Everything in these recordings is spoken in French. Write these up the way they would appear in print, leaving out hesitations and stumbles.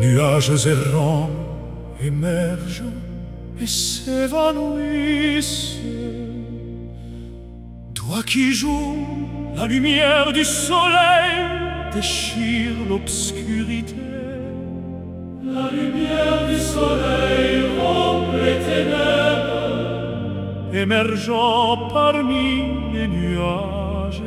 Nuages errants émergent et s'évanouissent. Toi qui joues, la lumière du soleil déchire l'obscurité. La lumière du soleil rompt les ténèbres, émergeant parmi les nuages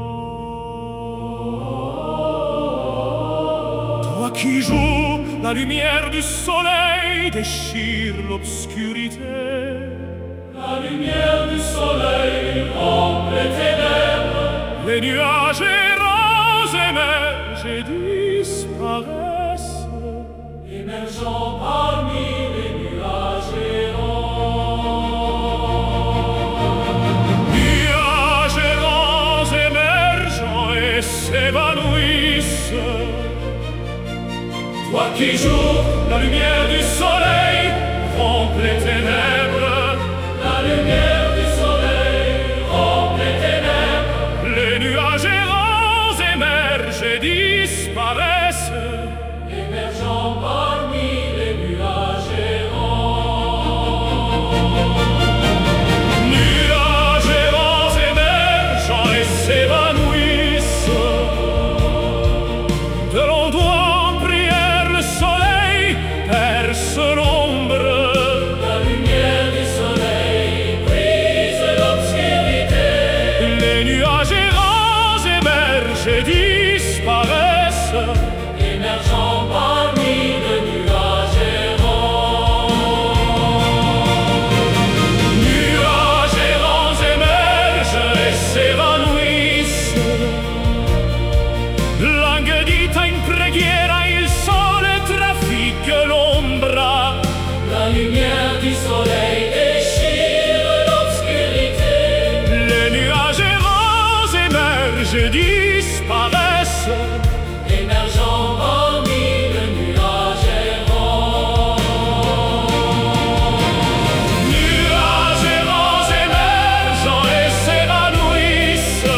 errants. Toi qui joues, la lumière du soleil déchire l'obscurité. La lumière du soleil rompt les ténèbres, les nuages errants émergent et disparaissent, émergeant parmi les nuages errants. Nuages errants émergeant et s'évanouissent. Toi qui joues, la lumière du soleil rompt les ténèbres. La lumière du soleil rompt les ténèbres. Les nuages errants émergent et disparaissent, émergeant parmi les nuages errants. Nuages errants émergeant et s'évanouissent. De longs doigts en prière, le soleil perce l'ombre. La lumière du soleil brise l'obscurité. Les nuages errants émergent et disparaissent, émergeant parmi les nuages errants. Nuages errants émergent et s'évanouissent. Langue dita in preghiera, il sole trafigge l'ombra. La lumière du soleil déchire l'obscurité. Les nuages errants émergent et disparaissent, émergeant parmi les nuages errants. Nuages errants émergeant et s'évanouissent.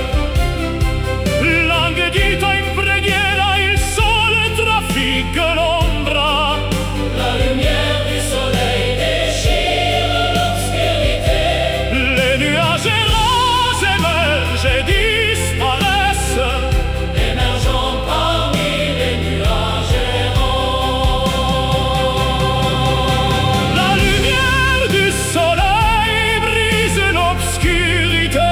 Langue dita in preghiera, il sole trafigge l'ombra. La lumière du soleil déchire l'obscurité. Les nuages errants émergent et disparaissent, émergeant parmi les nuages errants. La lumière du soleil brise l'obscurité.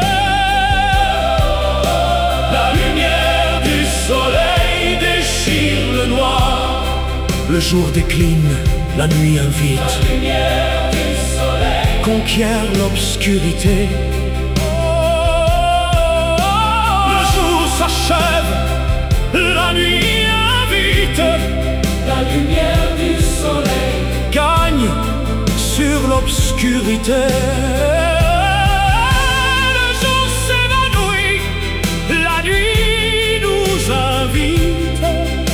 La lumière du soleil déchire le noir. Le jour décline, la nuit invite. La lumière du soleil conquiert l'obscurité. Le jour s'achève, la nuit invite. La lumière du soleil gagne sur l'obscurité. Le jour s'évanouit, la nuit nous invite.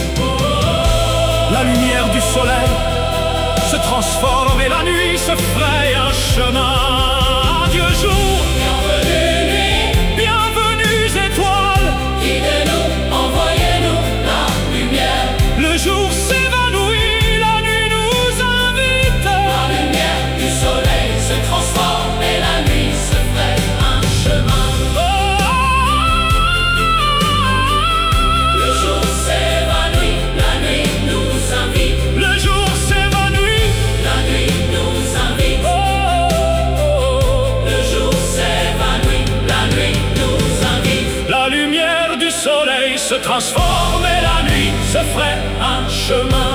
La lumière du soleil se transforme et la nuit se fraye un chemin. Adieu jour, bienvenue nuit, bienvenue étoile. Guidez-nous, envoyez-nous la lumière. Le jour s'évanouit, la nuit nous invite. La lumière du soleil se transforme et la nuit se fraye un chemin. Le jour s'évanouit, la nuit nous invite. Le jour s'évanouit, la nuit nous invite. Le jour s'évanouit, la nuit nous invite. La lumière du soleil se transforme et la nuit se fraye un chemin.